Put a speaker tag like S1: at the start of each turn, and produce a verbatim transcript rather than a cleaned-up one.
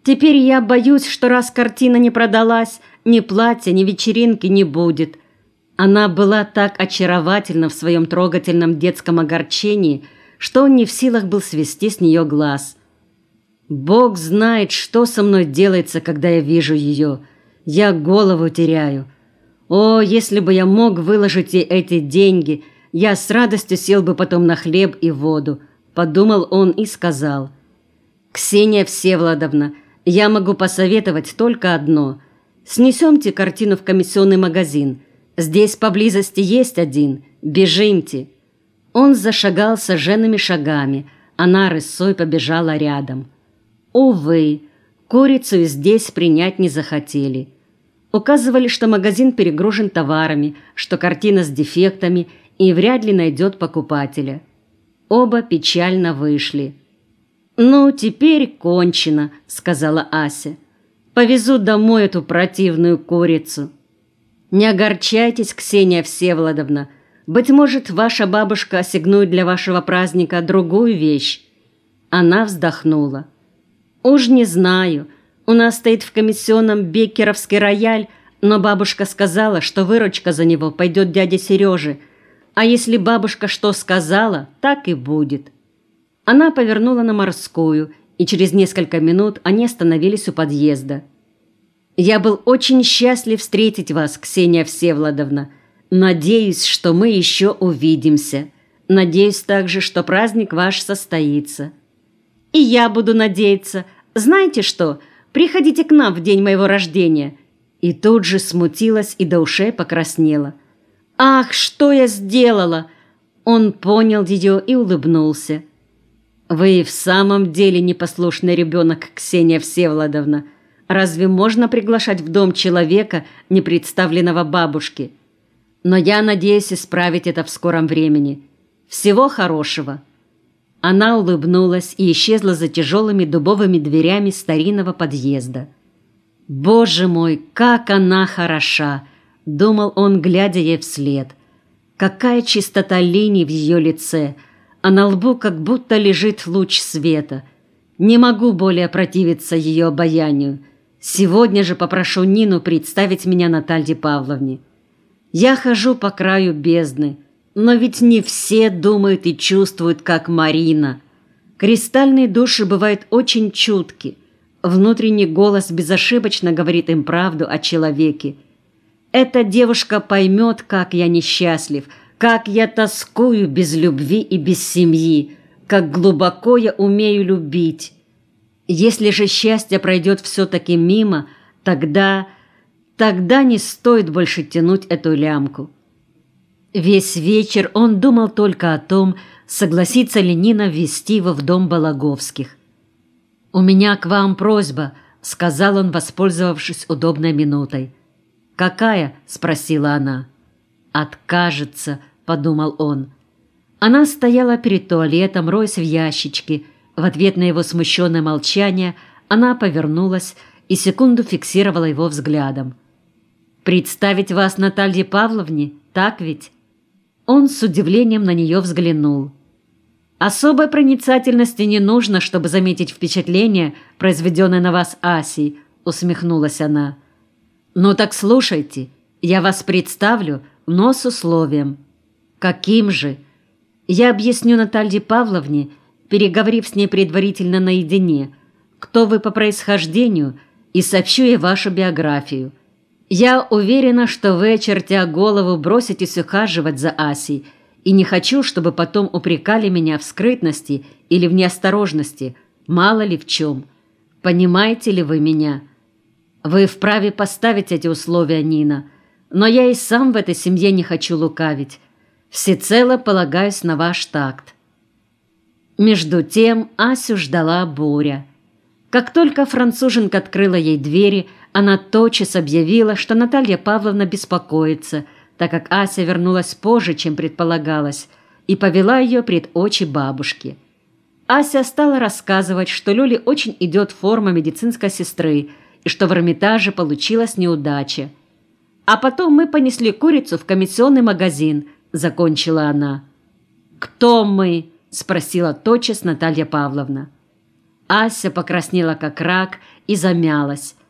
S1: Теперь я боюсь, что раз картина не продалась, ни платья, ни вечеринки не будет. Она была так очаровательна в своем трогательном детском огорчении, что он не в силах был свести с нее глаз. Бог знает, что со мной делается, когда я вижу ее. Я голову теряю. О, если бы я мог выложить ей эти деньги, я с радостью сел бы потом на хлеб и воду, подумал он и сказал: «Ксения Всеволодовна, я могу посоветовать только одно. Снесемте картину в комиссионный магазин. Здесь поблизости есть один. Бежимте». Он зашагал сожженными шагами, она рысой побежала рядом. Увы, курицу здесь принять не захотели. Указывали, что магазин перегружен товарами, что картина с дефектами и вряд ли найдет покупателя. Оба печально вышли. «Ну, теперь кончено», — сказала Ася. «Повезу домой эту противную курицу». «Не огорчайтесь, Ксения Всеволодовна. Быть может, ваша бабушка ассигнует для вашего праздника другую вещь». Она вздохнула. «Уж не знаю. У нас стоит в комиссионном беккеровский рояль, но бабушка сказала, что выручка за него пойдет дяде Сереже. А если бабушка что сказала, так и будет». Она повернула на Морскую, и через несколько минут они остановились у подъезда. «Я был очень счастлив встретить вас, Ксения Всеволодовна. Надеюсь, что мы еще увидимся. Надеюсь также, что праздник ваш состоится». «И я буду надеяться. Знаете что? Приходите к нам в день моего рождения». И тут же смутилась и до ушей покраснела. «Ах, что я сделала!» Он понял ее и улыбнулся. «Вы в самом деле непослушный ребенок, Ксения Всеволодовна. Разве можно приглашать в дом человека, не представленного бабушке? Но я надеюсь исправить это в скором времени. Всего хорошего». Она улыбнулась и исчезла за тяжелыми дубовыми дверями старинного подъезда. «Боже мой, как она хороша!» — думал он, глядя ей вслед. «Какая чистота линий в ее лице, а на лбу как будто лежит луч света. Не могу более противиться ее обаянию. Сегодня же попрошу Нину представить меня Наталье Павловне. Я хожу по краю бездны, но ведь не все думают и чувствуют, как Марина. Кристальные души бывают очень чутки. Внутренний голос безошибочно говорит им правду о человеке. Эта девушка поймет, как я несчастлив, как я тоскую без любви и без семьи, как глубоко я умею любить. Если же счастье пройдет все-таки мимо, тогда, тогда не стоит больше тянуть эту лямку». Весь вечер он думал только о том, согласится ли Нина ввести его в дом Балаговских. «У меня к вам просьба», — сказал он, воспользовавшись удобной минутой. «Какая?» — спросила она. «Откажется», — подумал он. Она стояла перед туалетом, роясь в ящичке. В ответ на его смущенное молчание она повернулась и секунду фиксировала его взглядом. «Представить вас Наталье Павловне, так ведь?» Он с удивлением на нее взглянул. «Особой проницательности не нужно, чтобы заметить впечатление, произведенное на вас Асей», — усмехнулась она. «Ну так слушайте, я вас представлю, но с условием». «Каким же?» «Я объясню Наталье Павловне, переговорив с ней предварительно наедине, кто вы по происхождению, и сообщу ей вашу биографию. Я уверена, что вы, очертя голову, броситесь ухаживать за Асей, и не хочу, чтобы потом упрекали меня в скрытности или в неосторожности, мало ли в чем. Понимаете ли вы меня? Вы вправе поставить эти условия, Нина, но я и сам в этой семье не хочу лукавить. Всецело полагаюсь на ваш такт». Между тем Асю ждала буря. Как только француженка открыла ей двери, она тотчас объявила, что Наталья Павловна беспокоится, так как Ася вернулась позже, чем предполагалось, и повела ее пред очи бабушки. Ася стала рассказывать, что Лёле очень идет форма медицинской сестры и что в Эрмитаже получилась неудача. «А потом мы понесли курицу в комиссионный магазин», — закончила она. «Кто мы?» — спросила тотчас Наталья Павловна. Ася покраснела как рак и замялась.